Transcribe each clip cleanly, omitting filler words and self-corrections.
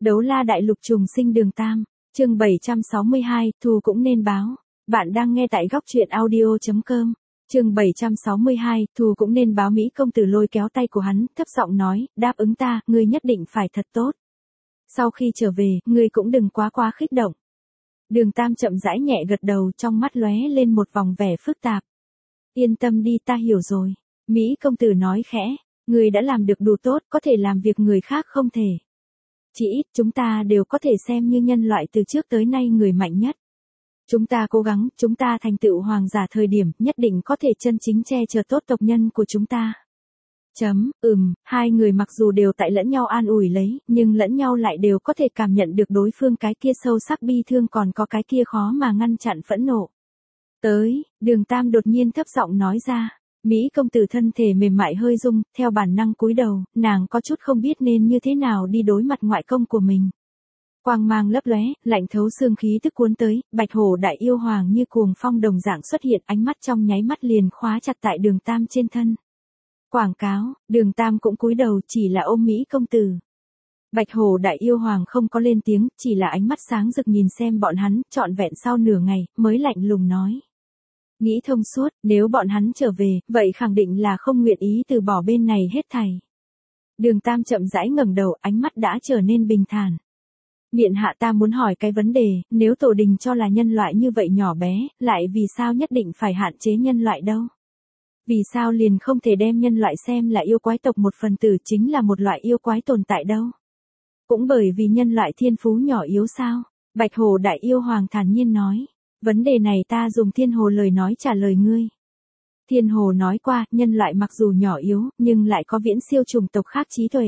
Đấu la đại lục trùng sinh đường Tam, chương 762, thù cũng nên báo. Bạn đang nghe tại góc truyện audio.com. Chương 762, thù cũng nên báo. Mỹ công tử lôi kéo tay của hắn, thấp giọng nói, đáp ứng ta, ngươi nhất định phải thật tốt. Sau khi trở về, ngươi cũng đừng quá khích động. Đường Tam chậm rãi nhẹ gật đầu, trong mắt lóe lên một vòng vẻ phức tạp. Yên tâm đi, ta hiểu rồi. Mỹ công tử nói khẽ, ngươi đã làm được đủ tốt, có thể làm việc người khác không thể. Chỉ ít chúng ta đều có thể xem như nhân loại từ trước tới nay người mạnh nhất. Chúng ta cố gắng, chúng ta thành tựu hoàng giả thời điểm nhất định có thể chân chính che chở tốt tộc nhân của chúng ta. Hai người mặc dù đều tại lẫn nhau an ủi lấy, nhưng lẫn nhau lại đều có thể cảm nhận được đối phương cái kia sâu sắc bi thương, còn có cái kia khó mà ngăn chặn phẫn nộ. Đường Tam đột nhiên thấp giọng nói ra. Mỹ công tử thân thể mềm mại hơi rung, theo bản năng cúi đầu, nàng có chút không biết nên như thế nào đi đối mặt ngoại công của mình. Quang mang lấp lóe, lạnh thấu xương khí tức cuốn tới, Bạch Hổ đại yêu hoàng như cuồng phong đồng dạng xuất hiện, ánh mắt trong nháy mắt liền khóa chặt tại Đường Tam trên thân. Quảng cáo, Đường Tam cũng cúi đầu, chỉ là ôm Mỹ công tử. Bạch Hổ đại yêu hoàng không có lên tiếng, chỉ là ánh mắt sáng rực nhìn xem bọn hắn, trọn vẹn sau nửa ngày, mới lạnh lùng nói. Nghĩ thông suốt, nếu bọn hắn trở về, vậy khẳng định là không nguyện ý từ bỏ bên này hết thảy. Đường Tam chậm rãi ngẩng đầu, ánh mắt đã trở nên bình thản. Miện hạ, ta muốn hỏi cái vấn đề, nếu tổ đình cho là nhân loại như vậy nhỏ bé, lại vì sao nhất định phải hạn chế nhân loại đâu? Vì sao liền không thể đem nhân loại xem là yêu quái tộc một phần tử, chính là một loại yêu quái tồn tại đâu? Cũng bởi vì nhân loại thiên phú nhỏ yếu sao? Bạch Hổ đại yêu hoàng thản nhiên nói. Vấn đề này ta dùng Thiên Hồ lời nói trả lời ngươi. Thiên Hồ nói qua, nhân loại mặc dù nhỏ yếu, nhưng lại có viễn siêu chủng tộc khác trí tuệ.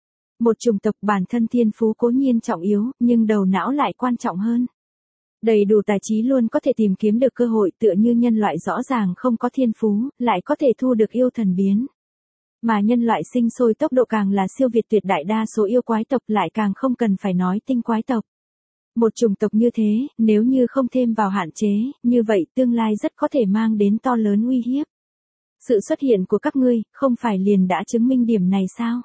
Một chủng tộc bản thân thiên phú cố nhiên trọng yếu, nhưng đầu não lại quan trọng hơn. Đầy đủ tài trí luôn có thể tìm kiếm được cơ hội, tựa như nhân loại rõ ràng không có thiên phú, lại có thể thu được yêu thần biến. Mà nhân loại sinh sôi tốc độ càng là siêu việt tuyệt đại đa số yêu quái tộc, lại càng không cần phải nói tinh quái tộc. Một chủng tộc như thế, nếu như không thêm vào hạn chế, như vậy tương lai rất có thể mang đến to lớn uy hiếp. Sự xuất hiện của các ngươi, không phải liền đã chứng minh điểm này sao?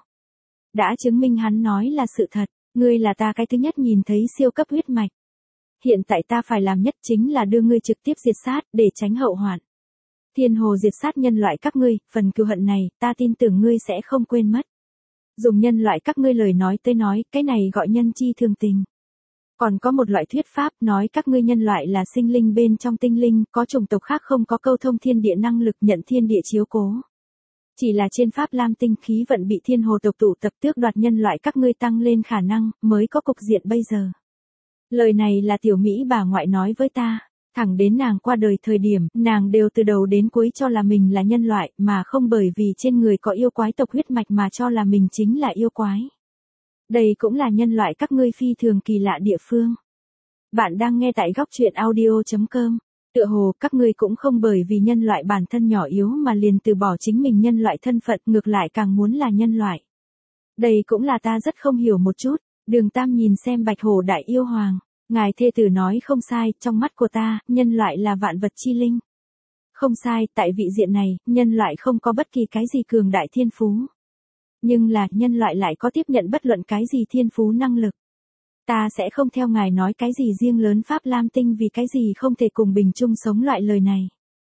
Đã chứng minh hắn nói là sự thật, ngươi là ta cái thứ nhất nhìn thấy siêu cấp huyết mạch. Hiện tại ta phải làm nhất chính là đưa ngươi trực tiếp diệt sát, để tránh hậu hoạn. Thiên Hồ diệt sát nhân loại các ngươi, phần cừu hận này, ta tin tưởng ngươi sẽ không quên mất. Dùng nhân loại các ngươi lời nói tới nói, cái này gọi nhân chi thường tình. Còn có một loại thuyết pháp nói các ngươi nhân loại là sinh linh bên trong tinh linh, có chủng tộc khác không có câu thông thiên địa năng lực nhận thiên địa chiếu cố. Chỉ là trên Pháp Lam tinh khí vận bị Thiên Hồ tộc tụ tập tước đoạt nhân loại các ngươi tăng lên khả năng, mới có cục diện bây giờ. Lời này là tiểu Mỹ bà ngoại nói với ta, thẳng đến nàng qua đời thời điểm, nàng đều từ đầu đến cuối cho là mình là nhân loại, mà không bởi vì trên người có yêu quái tộc huyết mạch mà cho là mình chính là yêu quái. Đây cũng là nhân loại các ngươi phi thường kỳ lạ địa phương. Bạn đang nghe tại góc truyện audio.com. Tựa hồ các ngươi cũng không bởi vì nhân loại bản thân nhỏ yếu mà liền từ bỏ chính mình nhân loại thân phận, ngược lại càng muốn là nhân loại. Đây cũng là ta rất không hiểu một chút. Đường Tam nhìn xem Bạch Hổ đại yêu hoàng. Ngài thê tử nói không sai, trong mắt của ta, nhân loại là vạn vật chi linh. Không sai, tại vị diện này, nhân loại không có bất kỳ cái gì cường đại thiên phú. Nhưng là, nhân loại lại có tiếp nhận bất luận cái gì thiên phú năng lực. Ta sẽ không theo ngài nói cái gì riêng lớn Pháp Lam tinh vì cái gì không thể cùng bình chung sống loại lời này.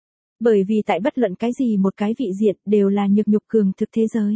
Bởi vì tại bất luận cái gì một cái vị diện đều là nhược nhục cường thực thế giới.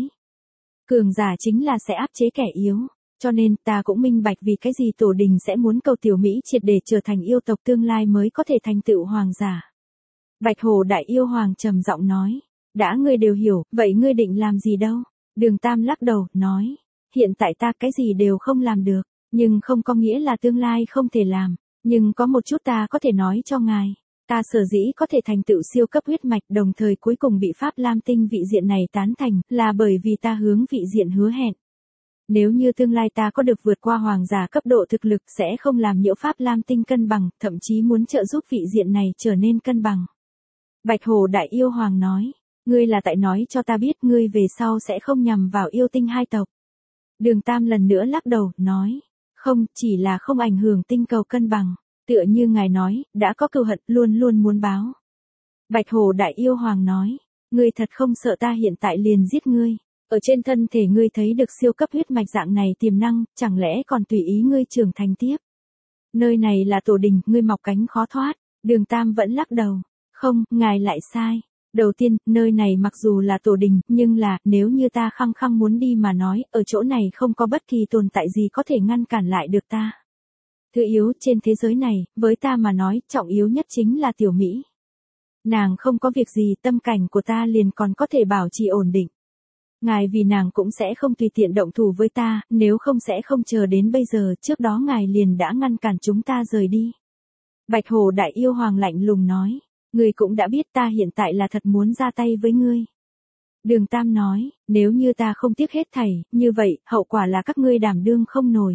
Cường giả chính là sẽ áp chế kẻ yếu. Cho nên ta cũng minh bạch vì cái gì tổ đình sẽ muốn cầu tiểu Mỹ triệt để trở thành yêu tộc tương lai mới có thể thành tựu hoàng giả. Bạch Hổ đại yêu hoàng trầm giọng nói. Đã ngươi đều hiểu, vậy ngươi định làm gì đâu? Đường Tam lắc đầu, nói. Hiện tại ta cái gì đều không làm được, nhưng không có nghĩa là tương lai không thể làm. Nhưng có một chút ta có thể nói cho ngài. Ta sở dĩ có thể thành tựu siêu cấp huyết mạch đồng thời cuối cùng bị Pháp Lam tinh vị diện này tán thành, là bởi vì ta hướng vị diện hứa hẹn. Nếu như tương lai ta có được vượt qua hoàng giả cấp độ thực lực sẽ không làm nhiễu Pháp Lam tinh cân bằng, thậm chí muốn trợ giúp vị diện này trở nên cân bằng. Bạch Hổ đại yêu hoàng nói. Ngươi là tại nói cho ta biết ngươi về sau sẽ không nhằm vào yêu tinh hai tộc. Đường Tam lần nữa lắc đầu, nói. Không, chỉ là không ảnh hưởng tinh cầu cân bằng. Tựa như ngài nói, đã có cừu hận, luôn luôn muốn báo. Bạch Hổ đại yêu hoàng nói. Ngươi thật không sợ ta hiện tại liền giết ngươi. Ở trên thân thể ngươi thấy được siêu cấp huyết mạch dạng này tiềm năng, chẳng lẽ còn tùy ý ngươi trưởng thành tiếp. Nơi này là tổ đình, ngươi mọc cánh khó thoát. Đường Tam vẫn lắc đầu. Không, ngài lại sai. Đầu tiên, nơi này mặc dù là tổ đình, nhưng là, nếu như ta khăng khăng muốn đi mà nói, ở chỗ này không có bất kỳ tồn tại gì có thể ngăn cản lại được ta. Thứ yếu trên thế giới này, với ta mà nói, trọng yếu nhất chính là Tiểu Mỹ. Nàng không có việc gì, tâm cảnh của ta liền còn có thể bảo trì ổn định. Ngài vì nàng cũng sẽ không tùy tiện động thủ với ta, nếu không sẽ không chờ đến bây giờ, trước đó ngài liền đã ngăn cản chúng ta rời đi. Bạch Hổ Đại Yêu Hoàng lạnh lùng nói, ngươi cũng đã biết ta hiện tại là thật muốn ra tay với ngươi. Đường Tam nói, nếu như ta không tiếc hết thảy, như vậy, hậu quả là các ngươi đảm đương không nổi.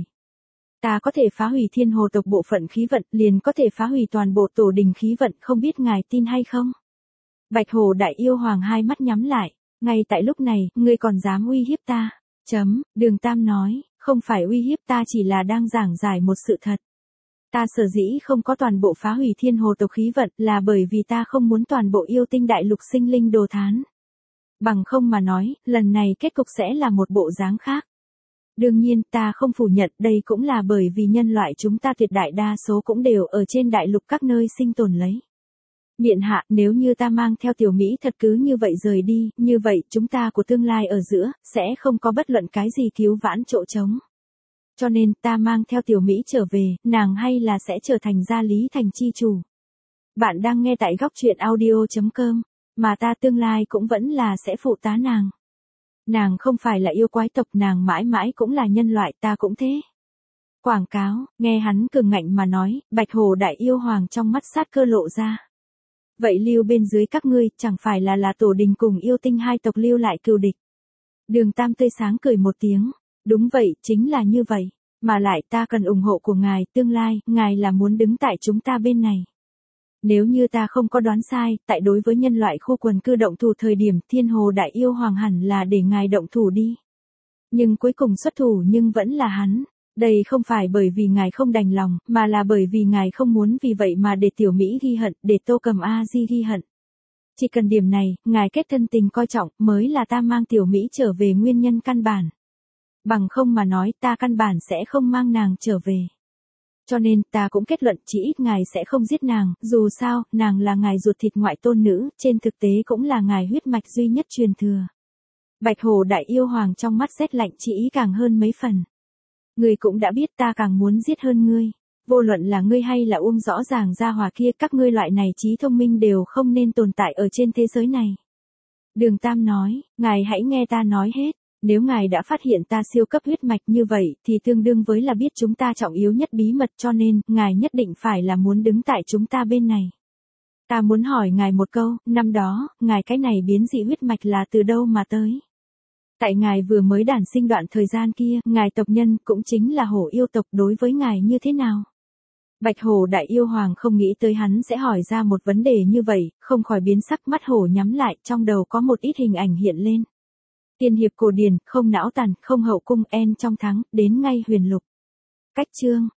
Ta có thể phá hủy Thiên Hồ tộc bộ phận khí vận, liền có thể phá hủy toàn bộ tổ đình khí vận, không biết ngài tin hay không? Bạch Hổ Đại Yêu Hoàng hai mắt nhắm lại, ngay tại lúc này, ngươi còn dám uy hiếp ta? Đường Tam nói, không phải uy hiếp ta chỉ là đang giảng giải một sự thật. Ta sở dĩ không có toàn bộ phá hủy Thiên Hồ tộc khí vận là bởi vì ta không muốn toàn bộ yêu tinh đại lục sinh linh đồ thán. Bằng không mà nói, lần này kết cục sẽ là một bộ dáng khác. Đương nhiên, ta không phủ nhận đây cũng là bởi vì nhân loại chúng ta tuyệt đại đa số cũng đều ở trên đại lục các nơi sinh tồn lấy. Miện hạ, nếu như ta mang theo Tiểu Mỹ thật cứ như vậy rời đi, như vậy chúng ta của tương lai ở giữa, sẽ không có bất luận cái gì cứu vãn chỗ trống. Cho nên ta mang theo Tiểu Mỹ trở về, nàng hay là sẽ trở thành gia lý thành chi chủ. Bạn đang nghe tại góc truyện audio.com, mà ta tương lai cũng vẫn là sẽ phụ tá nàng. Nàng không phải là yêu quái tộc, nàng mãi mãi cũng là nhân loại, ta cũng thế. Quảng cáo, nghe hắn cường ngạnh mà nói, Bạch Hổ Đại Yêu Hoàng trong mắt sát cơ lộ ra. Vậy lưu bên dưới các ngươi, chẳng phải là tổ đình cùng yêu tinh hai tộc lưu lại cừu địch. Đường Tam tươi sáng cười một tiếng, đúng vậy, chính là như vậy, mà lại ta cần ủng hộ của ngài, tương lai, ngài là muốn đứng tại chúng ta bên này. Nếu như ta không có đoán sai, tại đối với nhân loại khu quần cư động thủ thời điểm Thiên Hồ Đại Yêu Hoàng hẳn là để ngài động thủ đi. Nhưng cuối cùng xuất thủ nhưng vẫn là hắn. Đây không phải bởi vì ngài không đành lòng, mà là bởi vì ngài không muốn vì vậy mà để Tiểu Mỹ ghi hận, để Tô Cầm A Di ghi hận. Chỉ cần điểm này, ngài kết thân tình coi trọng mới là ta mang Tiểu Mỹ trở về nguyên nhân căn bản. Bằng không mà nói ta căn bản sẽ không mang nàng trở về. Cho nên ta cũng kết luận chỉ ít ngài sẽ không giết nàng, dù sao, nàng là ngài ruột thịt ngoại tôn nữ, trên thực tế cũng là ngài huyết mạch duy nhất truyền thừa. Bạch Hổ Đại Yêu Hoàng trong mắt rét lạnh chỉ ý càng hơn mấy phần. Ngươi cũng đã biết ta càng muốn giết hơn ngươi. Vô luận là ngươi hay là rõ ràng gia hỏa kia, các ngươi loại này trí thông minh đều không nên tồn tại ở trên thế giới này. Đường Tam nói, ngài hãy nghe ta nói hết. Nếu ngài đã phát hiện ta siêu cấp huyết mạch như vậy, thì tương đương với là biết chúng ta trọng yếu nhất bí mật, cho nên, ngài nhất định phải là muốn đứng tại chúng ta bên này. Ta muốn hỏi ngài một câu, năm đó, ngài cái này biến dị huyết mạch là từ đâu mà tới? Tại ngài vừa mới đản sinh đoạn thời gian kia, ngài tộc nhân cũng chính là hổ yêu tộc đối với ngài như thế nào? Bạch Hổ Đại Yêu Hoàng không nghĩ tới hắn sẽ hỏi ra một vấn đề như vậy, không khỏi biến sắc, mắt hổ nhắm lại, trong đầu có một ít hình ảnh hiện lên. Tiên hiệp cổ điển, không não tàn, không hậu cung, en trong thắng, đến ngay huyền lục. Cách chương,